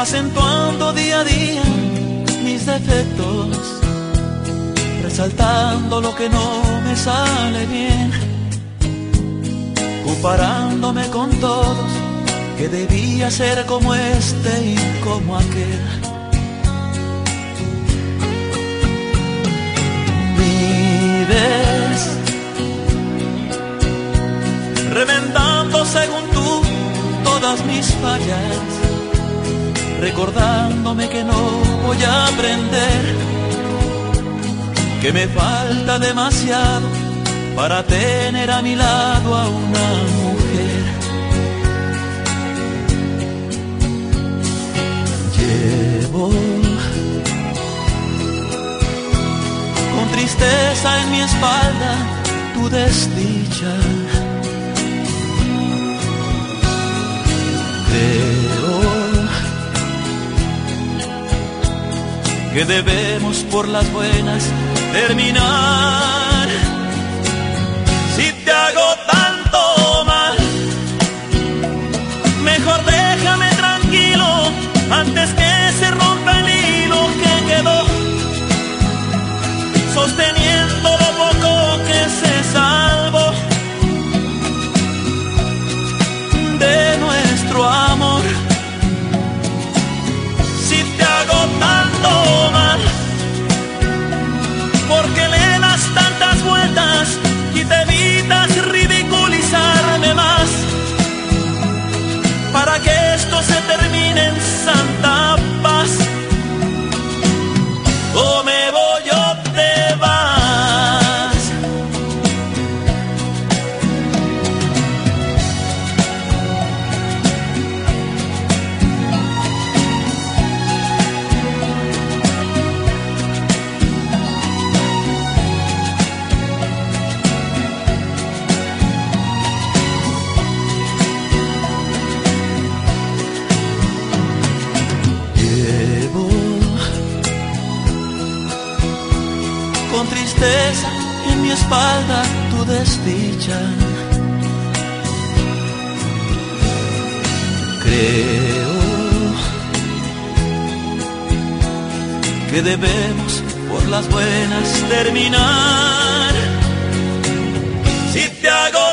acentuando día a día mis defectos, resaltando lo que no me sale bien, comparándome con todos, que debía ser como este y como aquel. Vives reventando según tú todas mis fallas, recordándome que no voy a aprender, que me falta demasiado para tener a mi lado a una mujer. Llevo con tristeza en mi espalda tu desdicha. Creo que debemos por las buenas terminar. Si te hago tanto mal, mejor déjame tranquilo antes que se rompa el hilo que quedó sosteniendo lo poco que se salvó de nuestro amor. Si te hago tanto mal, porque le das tantas vueltas y te evitas ridiculizarme más, para que esto se termine en santa paz. O me voy o te vas. Con tristeza en mi espalda tu desdicha. Creo que debemos por las buenas terminar. Si te hago